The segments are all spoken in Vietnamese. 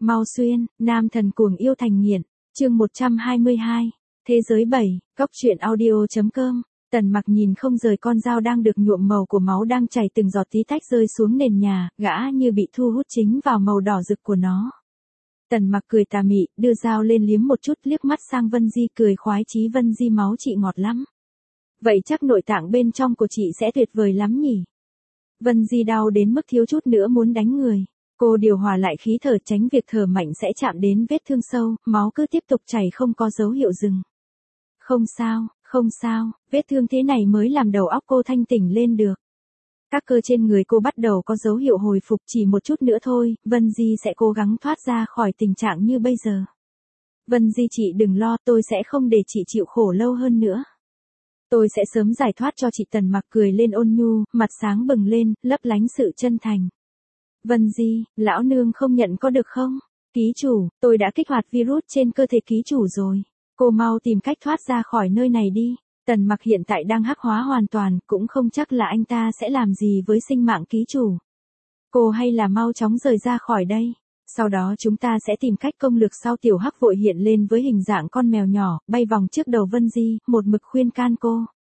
Mau xuyên, nam thần cuồng yêu thành nghiện, chương 122, thế giới 7, góc truyện audio.com. Tần Mặc nhìn không rời con dao đang được nhuộm màu của máu đang chảy từng giọt tí tách rơi xuống nền nhà, gã như bị thu hút chính vào màu đỏ rực của nó. Tần Mặc cười tà mị, đưa dao lên liếm một chút, liếc mắt sang Vân Di cười khoái chí. Vân Di, máu chị ngọt lắm. Vậy chắc nội tạng bên trong của chị sẽ tuyệt vời lắm nhỉ? Vân Di đau đến mức thiếu chút nữa muốn đánh người. Cô điều hòa lại khí thở, tránh việc thở mạnh sẽ chạm đến vết thương sâu, máu cứ tiếp tục chảy không có dấu hiệu dừng. Không sao, vết thương thế này mới làm đầu óc cô thanh tỉnh lên được. Các cơ trên người cô bắt đầu có dấu hiệu hồi phục, chỉ một chút nữa thôi, Vân Di sẽ cố gắng thoát ra khỏi tình trạng như bây giờ. Vân Di, chị đừng lo, tôi sẽ không để chị chịu khổ lâu hơn nữa. Tôi sẽ sớm giải thoát cho chị. Tần Mặc cười lên ôn nhu, mặt sáng bừng lên, lấp lánh sự chân thành. Vân Di, lão nương không nhận có được không? Ký chủ, tôi đã kích hoạt virus trên cơ thể ký chủ rồi. Cô mau tìm cách thoát ra khỏi nơi này đi. Tần Mặc hiện tại đang hắc hóa hoàn toàn, cũng không chắc là anh ta sẽ làm gì với sinh mạng ký chủ. Cô hay là mau chóng rời ra khỏi đây. Sau đó chúng ta sẽ tìm cách công lược sau. Tiểu Hắc vội hiện lên với hình dạng con mèo nhỏ, bay vòng trước đầu Vân Di, một mực khuyên can cô.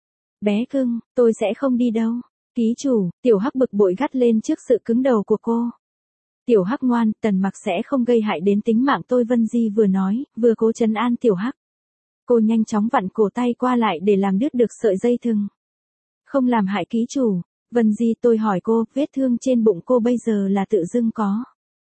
Bé cưng, tôi sẽ không đi đâu. Ký chủ, Tiểu Hắc bực bội gắt lên trước sự cứng đầu của cô. Tiểu Hắc ngoan, Tần Mặc sẽ không gây hại đến tính mạng tôi. Vân Di vừa nói, vừa cố trấn an Tiểu Hắc. Cô nhanh chóng vặn cổ tay qua lại để làm đứt được sợi dây thừng. Không làm hại ký chủ. Vân Di, tôi hỏi cô, vết thương trên bụng cô bây giờ là tự dưng có?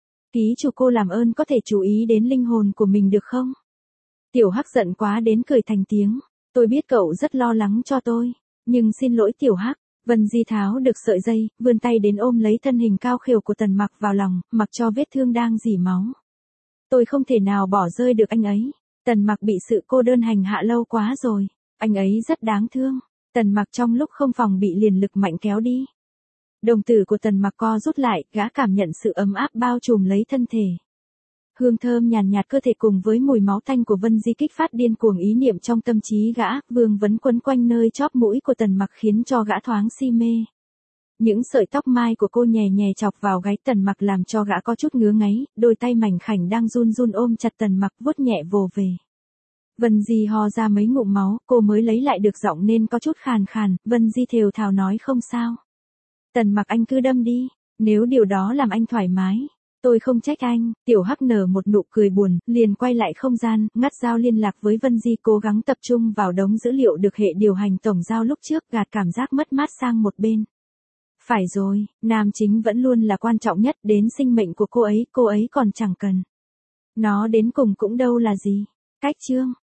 Ký chủ, cô làm ơn có thể chú ý đến linh hồn của mình được không? Tiểu Hắc giận quá đến cười thành tiếng. Tôi biết cậu rất lo lắng cho tôi, nhưng xin lỗi Tiểu Hắc. Vân Di tháo được sợi dây, vươn tay đến ôm lấy thân hình cao khều của Tần Mặc vào lòng, mặc cho vết thương đang rỉ máu. Tôi không thể nào bỏ rơi được anh ấy. Tần Mặc bị sự cô đơn hành hạ lâu quá rồi. Anh ấy rất đáng thương. Tần Mặc trong lúc không phòng bị liền lực mạnh kéo đi. Đồng tử của Tần Mặc co rút lại, gã cảm nhận sự ấm áp bao trùm lấy thân thể. Hương thơm nhàn nhạt cơ thể cùng với mùi máu tanh của Vân Di kích phát điên cuồng ý niệm trong tâm trí gã, vương vấn quấn quanh nơi chóp mũi của Tần Mặc khiến cho gã thoáng si mê. Những sợi tóc mai của cô nhẹ nhẹ chọc vào gáy Tần Mặc làm cho gã có chút ngứa ngáy, đôi tay mảnh khảnh đang run run ôm chặt Tần Mặc vuốt nhẹ vồ về. Vân Di ho ra mấy ngụm máu, cô mới lấy lại được giọng nên có chút khàn khàn. Vân Di thều thào nói không sao. Tần Mặc, anh cứ đâm đi, nếu điều đó làm anh thoải mái. Tôi không trách anh. Tiểu Hắc nở một nụ cười buồn, liền quay lại không gian, ngắt dao liên lạc với Vân Di, cố gắng tập trung vào đống dữ liệu được hệ điều hành tổng giao lúc trước, gạt cảm giác mất mát sang một bên. Phải rồi, nam chính vẫn luôn là quan trọng nhất, đến sinh mệnh của cô ấy còn chẳng cần. Nó đến cùng cũng đâu là gì. Cách chương.